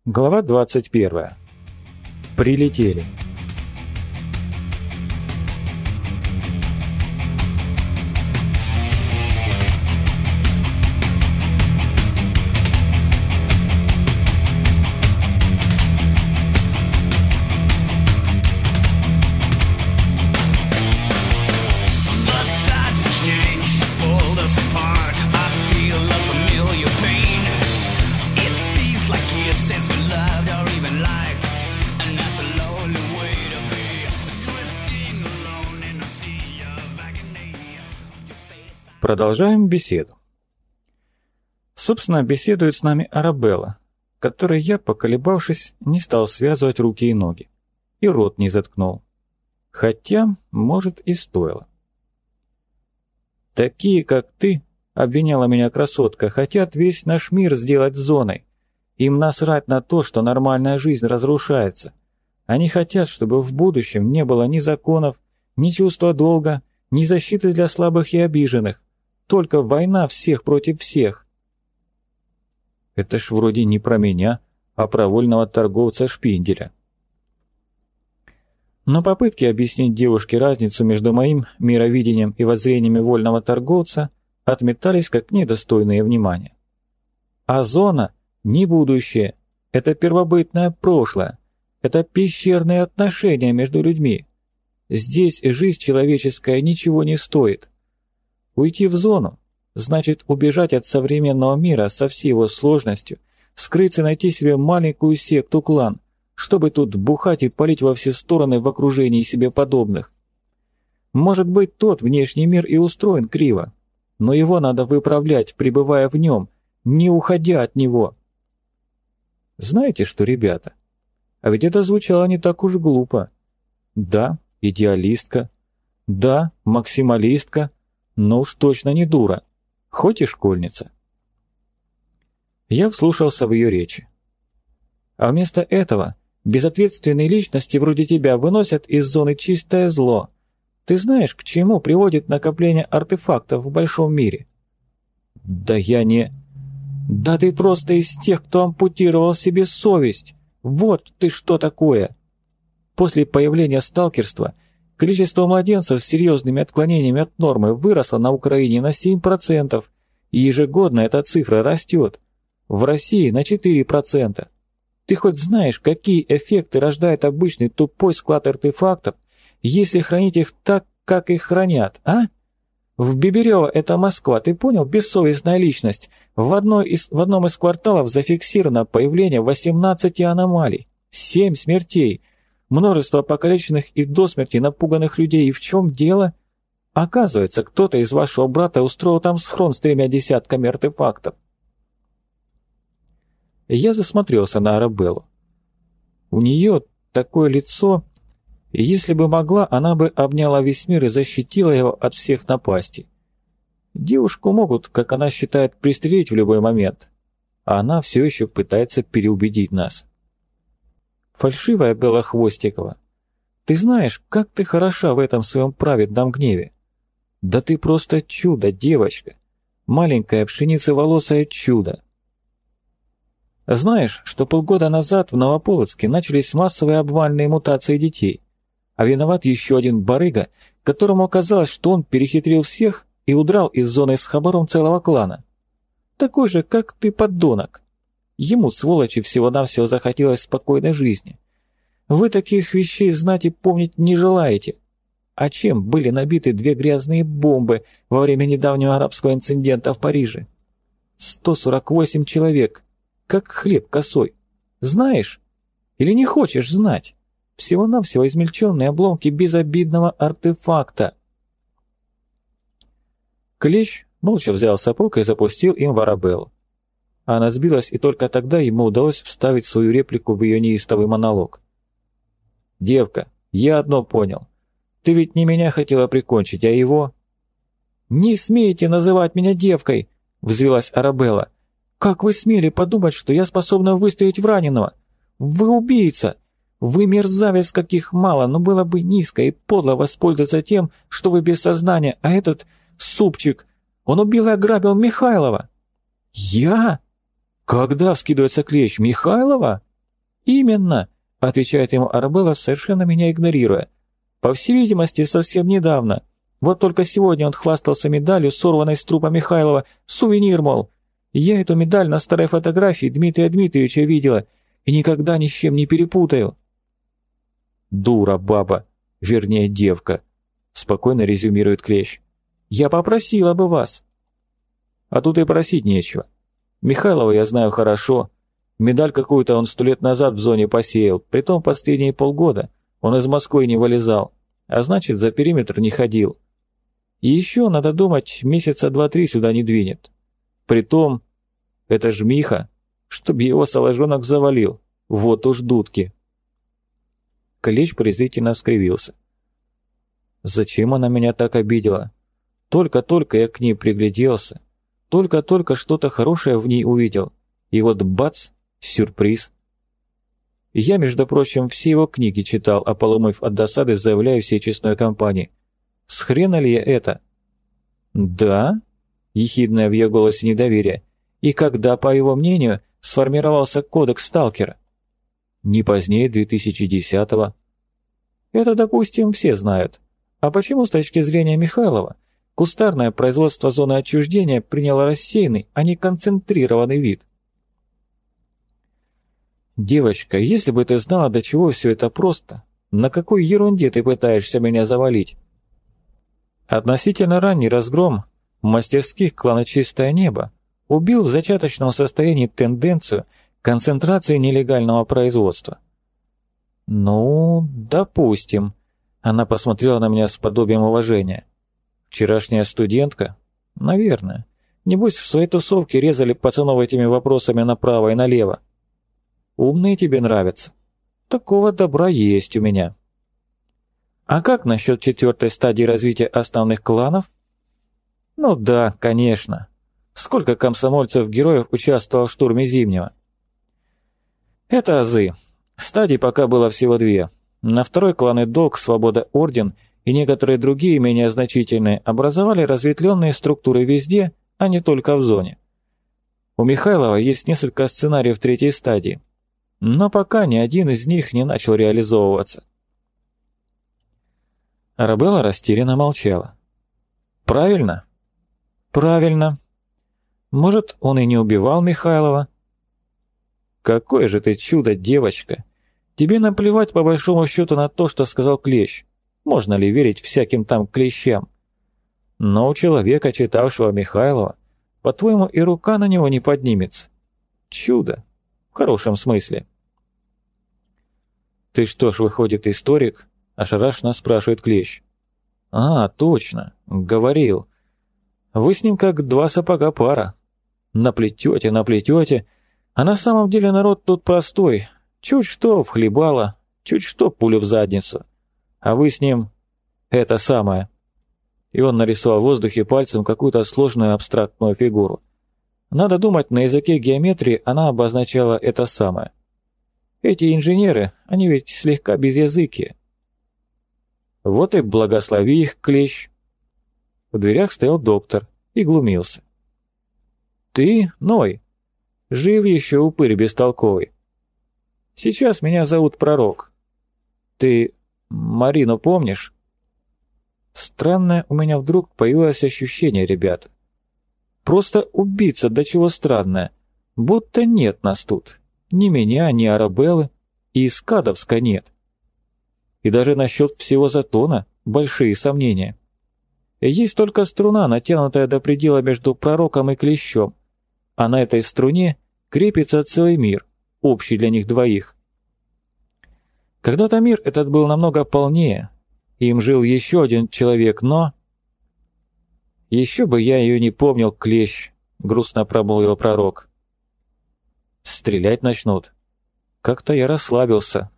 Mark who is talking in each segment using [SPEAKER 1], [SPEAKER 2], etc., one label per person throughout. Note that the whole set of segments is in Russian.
[SPEAKER 1] Глава 21. Прилетели. Продолжаем беседу. Собственно, беседует с нами Арабелла, которой я, поколебавшись, не стал связывать руки и ноги, и рот не заткнул. Хотя, может, и стоило. «Такие, как ты, — обвиняла меня красотка, — хотят весь наш мир сделать зоной. Им насрать на то, что нормальная жизнь разрушается. Они хотят, чтобы в будущем не было ни законов, ни чувства долга, ни защиты для слабых и обиженных. Только война всех против всех». Это ж вроде не про меня, а про вольного торговца Шпинделя. Но попытки объяснить девушке разницу между моим мировидением и воззрениями вольного торговца отметались как недостойные внимания. А зона — не будущее, это первобытное прошлое, это пещерные отношения между людьми. Здесь жизнь человеческая ничего не стоит. Уйти в зону значит убежать от современного мира со всей его сложностью, скрыться и найти себе маленькую секту-клан, чтобы тут бухать и палить во все стороны в окружении себе подобных. Может быть, тот внешний мир и устроен криво, но его надо выправлять, пребывая в нем, не уходя от него. Знаете что, ребята, а ведь это звучало не так уж глупо. Да, идеалистка, да, максималистка, но уж точно не дура, хоть и школьница. Я вслушался в ее речи. А вместо этого безответственные личности вроде тебя выносят из зоны чистое зло. Ты знаешь, к чему приводит накопление артефактов в большом мире? Да я не... Да ты просто из тех, кто ампутировал себе совесть. Вот ты что такое. После появления сталкерства количество младенцев с серьезными отклонениями от нормы выросло на Украине на 7%, и ежегодно эта цифра растет. В России на 4%. Ты хоть знаешь, какие эффекты рождает обычный тупой склад артефактов, если хранить их так, как их хранят, а? В Биберево, это Москва, ты понял, бессовестная личность. В одном из кварталов зафиксировано появление 18 аномалий, 7 смертей, множество покалеченных и до смерти напуганных людей. И в чем дело? Оказывается, кто-то из вашего брата устроил там схрон с 3 десятками артефактов. Я засмотрелся на Арабеллу. У нее такое лицо, и если бы могла, она бы обняла весь мир и защитила его от всех напастей. Девушку могут, как она считает, пристрелить в любой момент, а она все еще пытается переубедить нас. Фальшивая Белла Хвостикова, ты знаешь, как ты хороша в этом своем праведном гневе. Да ты просто чудо, девочка, маленькое пшеницеволосое чудо. Знаешь, что полгода назад в Новополоцке начались массовые обвальные мутации детей, а виноват еще один барыга, которому казалось, что он перехитрил всех и удрал из зоны с хабаром целого клана. Такой же, как ты, подонок. Ему, сволочи, всего-навсего захотелось спокойной жизни. Вы таких вещей знать и помнить не желаете. А чем были набиты 2 грязные бомбы во время недавнего арабского инцидента в Париже? 148 человек, как хлеб косой. Знаешь? Или не хочешь знать? Всего-навсего измельченные обломки безобидного артефакта. Клещ молча взял сапог и запустил им в Арабеллу. Она сбилась, и только тогда ему удалось вставить свою реплику в ее неистовый монолог. «Девка, я одно понял. Ты ведь не меня хотела прикончить, а его...» «Не смейте называть меня девкой!» — взвилась Арабелла. «Как вы смели подумать, что я способна выстрелить в раненого? Вы убийца! Вы мерзавец, каких мало, но было бы низко и подло воспользоваться тем, что вы без сознания, а этот супчик, он убил и ограбил Михайлова!» «Я? Когда?» — вскидывается Клещ. «Михайлова? «Именно», — отвечает ему Арабелла, совершенно меня игнорируя. «По всей видимости, совсем недавно. Вот только сегодня он хвастался медалью, сорванной с трупа Михайлова. Сувенир, мол. Я эту медаль на старой фотографии Дмитрия Дмитриевича видела и никогда ни с чем не перепутаю». «Дура баба, вернее девка», — спокойно резюмирует Клещ. «Я попросила бы вас». «А тут и просить нечего. Михайлова я знаю хорошо. Медаль какую-то он 100 лет назад в зоне посеял, притом последние полгода он из Москвы не вылезал, а значит, за периметр не ходил. И еще, надо думать, месяца 2-3 сюда не двинет. Притом, это ж Миха, чтоб его соложонок завалил, вот уж дудки». Клещ презрительно скривился. «Зачем она меня так обидела? Только-только я к ней пригляделся, только-только что-то хорошее в ней увидел, и вот бац, сюрприз». Я, между прочим, все его книги читал, а полумыв от досады, заявляю всей честной компании. С хрена ли я это? «Да?» — ехидное в ее голосе недоверие. «И когда, по его мнению, сформировался кодекс сталкера?» «Не позднее 2010-го». «Это, допустим, все знают. А почему, с точки зрения Михайлова, кустарное производство зоны отчуждения приняло рассеянный, а не концентрированный вид?» «Девочка, если бы ты знала, до чего все это просто, на какой ерунде ты пытаешься меня завалить?» Относительно ранний разгром мастерских клана «Чистое небо» убил в зачаточном состоянии тенденцию концентрации нелегального производства. «Ну, допустим», — она посмотрела на меня с подобием уважения. «Вчерашняя студентка? Наверное. Небось, в своей тусовке резали пацанов этими вопросами направо и налево. Умные тебе нравятся. Такого добра есть у меня». «А как насчет 4-й стадии развития основных кланов?» «Ну да, конечно. Сколько комсомольцев-героев участвовало в штурме Зимнего?» «Это азы. Стадий пока было всего 2. На второй кланы Долг, Свобода, Орден и некоторые другие, менее значительные, образовали разветвленные структуры везде, а не только в зоне. У Михайлова есть несколько сценариев 3-й стадии, но пока ни один из них не начал реализовываться». Арабелла растерянно молчала. «Правильно?» «Правильно. Может, он и не убивал Михайлова?» «Какое же ты чудо, девочка! Тебе наплевать по большому счету на то, что сказал Клещ. Можно ли верить всяким там клещам? Но у человека, читавшего Михайлова, по-твоему, и рука на него не поднимется. Чудо. В хорошем смысле». «Ты что ж, выходит, историк?» — ошарашенно спрашивает Клещ. «А, точно. Говорил. Вы с ним как 2 сапога пара. Наплетете, а на самом деле народ тут простой. Чуть что в хлебало, чуть что пулю в задницу. А вы с ним это самое». И он нарисовал в воздухе пальцем какую-то сложную абстрактную фигуру. Надо думать, на языке геометрии она обозначала это самое. Эти инженеры, они ведь слегка безязыкие. Вот и благослови их, Клещ. В дверях стоял доктор и глумился. «Ты, Ной, жив еще, упырь бестолковый. Сейчас меня зовут Пророк. Ты Марину помнишь?» Странное у меня вдруг появилось ощущение, ребята. Просто убийца, до чего странное. Будто нет нас тут. Ни меня, ни Арабеллы, и Искадовска нет. И даже насчет всего Затона большие сомнения. Есть только струна, натянутая до предела между Пророком и Клещом, а на этой струне крепится целый мир, общий для них двоих. Когда-то мир этот был намного полнее, им жил еще один человек, но... «Еще бы я ее не помнил, Клещ», — грустно промолвил Пророк. «Стрелять начнут. Как-то я расслабился.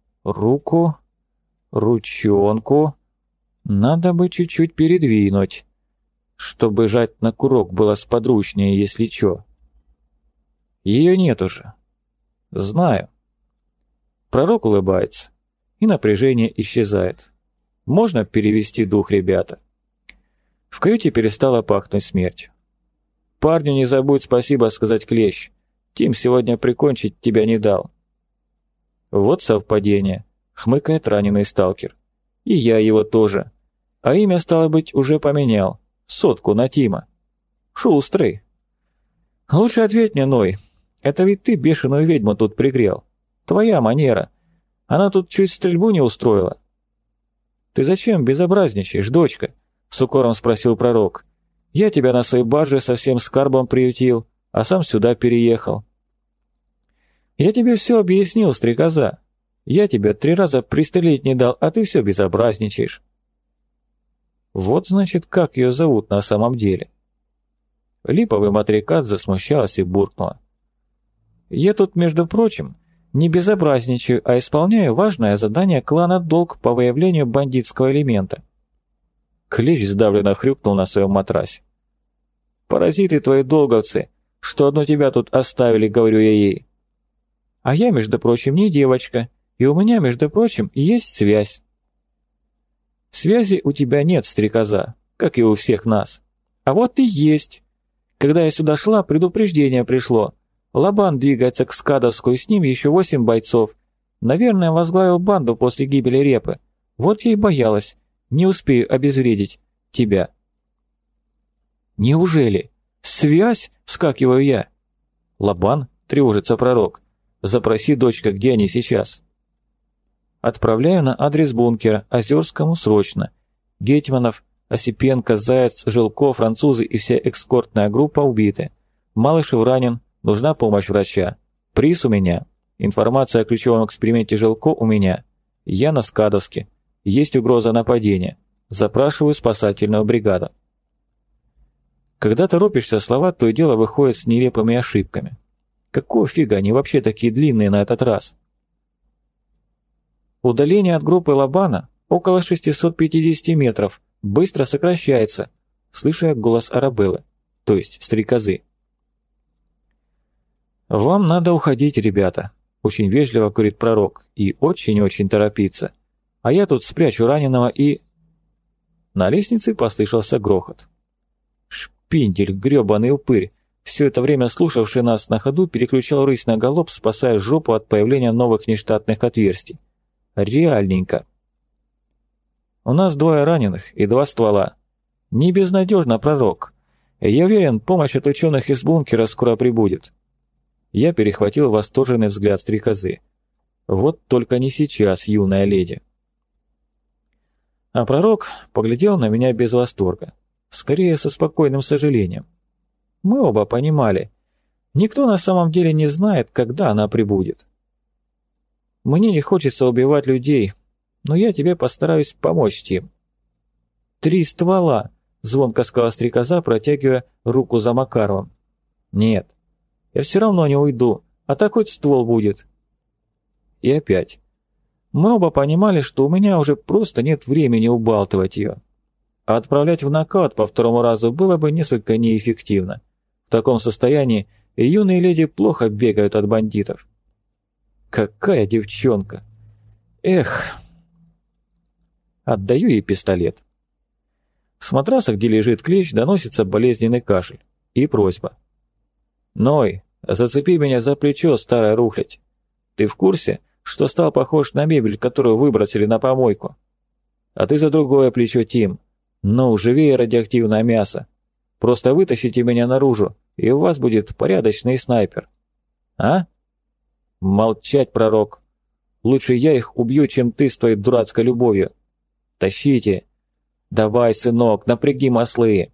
[SPEAKER 1] Ручонку надо бы чуть-чуть передвинуть, чтобы жать на курок было сподручнее, если чё. Ее нет уже. Знаю». Пророк улыбается, и напряжение исчезает. Можно перевести дух, ребята. В каюте перестало пахнуть смертью. «Парню не забудь спасибо сказать, Клещ. Тим сегодня прикончить тебя не дал». Вот совпадение, хмыкает раненый сталкер. И я его тоже. А имя, стало быть, уже поменял. 100 на Тима. Шустрый. Лучше ответь мне, Ной. Это ведь ты бешеную ведьму тут пригрел. Твоя манера. Она тут чуть стрельбу не устроила. Ты зачем безобразничаешь, дочка? С укором спросил пророк. Я тебя на своей барже со всем скарбом приютил, а сам сюда переехал. Я тебе все объяснил, стрекоза. Я тебя 3 раза пристрелить не дал, а ты все безобразничаешь. Вот, значит, как ее зовут на самом деле. Липовый матрикат засмущалась и буркнула. Я тут, между прочим, не безобразничаю, а исполняю важное задание клана «Долг» по выявлению бандитского элемента. Клещ сдавленно хрюкнул на своем матрасе. «Паразиты твои долговцы, что одну тебя тут оставили», — говорю я ей. «А я, между прочим, не девочка, и у меня, между прочим, есть связь». «Связи у тебя нет, стрекоза, как и у всех нас. А вот и есть. Когда я сюда шла, предупреждение пришло. Лобан двигается к Скадовску, и с ним еще 8 бойцов. Наверное, возглавил банду после гибели Репы. Вот я и боялась. Не успею обезвредить тебя». «Неужели? Связь?» — вскакиваю я. «Лобан?» — тревожится пророк. «Запроси, дочка, где они сейчас?» Отправляю на адрес бункера, Озерскому срочно. Гетманов, Осипенко, Заяц, Жилко, французы и вся эскортная группа убиты. Малышев ранен, нужна помощь врача. Приз у меня. Информация о ключевом эксперименте Жилко у меня. Я на Скадовске. Есть угроза нападения. Запрашиваю спасательную бригаду. Когда торопишься, слова то и дело выходят с нелепыми ошибками. Какого фига они вообще такие длинные на этот раз? Удаление от группы Лобана около 650 метров. Быстро сокращается. Слышу я голос Арабеллы, то есть стрекозы. «Вам надо уходить, ребята», — очень вежливо говорит пророк, и очень-очень торопиться. «А я тут спрячу раненого и...» На лестнице послышался грохот. Шпиндель, грёбаный упырь, все это время слушавший нас на ходу, переключал рысь на галоп, спасая жопу от появления новых нештатных отверстий. Реальненько. У нас 2 раненых и 2 ствола. Не безнадежно, пророк. Я уверен, помощь от ученых из бункера скоро прибудет. Я перехватил восторженный взгляд стрекозы. Вот только не сейчас, юная леди. А пророк поглядел на меня без восторга. Скорее, со спокойным сожалением. Мы оба понимали. Никто на самом деле не знает, когда она прибудет. Мне не хочется убивать людей, но я тебе постараюсь помочь, Тим. 3 ствола, звонко сказала стрекоза, протягивая руку за Макаровым. Нет, я все равно не уйду, а так хоть ствол будет. И опять. Мы оба понимали, что у меня уже просто нет времени убалтывать ее. А отправлять в нокаут по 2-му разу было бы несколько неэффективно. В таком состоянии юные леди плохо бегают от бандитов. Какая девчонка! Эх! Отдаю ей пистолет. С матраса, где лежит клещ, доносится болезненный кашель. И просьба. «Ной, зацепи меня за плечо, старая рухлядь. Ты в курсе, что стал похож на мебель, которую выбросили на помойку? А ты за другое плечо, Тим. Ну, живее радиоактивное мясо. Просто вытащите меня наружу, и у вас будет порядочный снайпер. А?» «Молчать, пророк. Лучше я их убью, чем ты с твоей дурацкой любовью. Тащите. Давай, сынок, напряги маслы».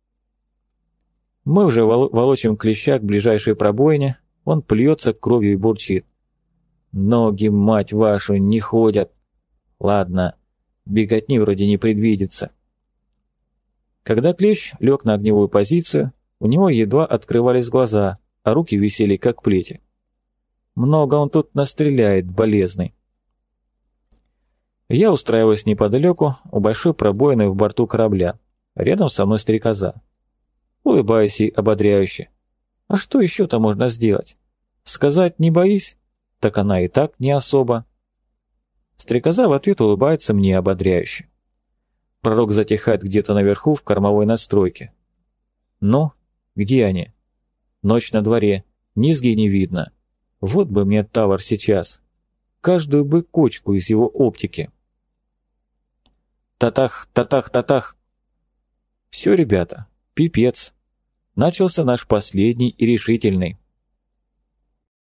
[SPEAKER 1] Мы уже волочим клеща к ближайшей пробоине, он плюется кровью и бурчит. «Ноги, мать вашу, не ходят. Ладно, беготни вроде не предвидится». Когда клещ лег на огневую позицию, у него едва открывались глаза, а руки висели как плети. Много он тут настреляет, болезный. Я устраиваюсь неподалеку, у большой пробоины в борту корабля. Рядом со мной стрекоза. Улыбаюсь ей ободряюще. А что еще-то можно сделать? Сказать «не боись»? Так она и так не особо. Стрекоза в ответ улыбается мне ободряюще. Пророк затихает где-то наверху в кормовой надстройке. Ну, где они? Ночь на дворе, низги не видно. Вот бы мне Тавр сейчас. каждую бы кочку из его оптики. Татах, татах, татах. Все, ребята, пипец. Начался наш последний и решительный.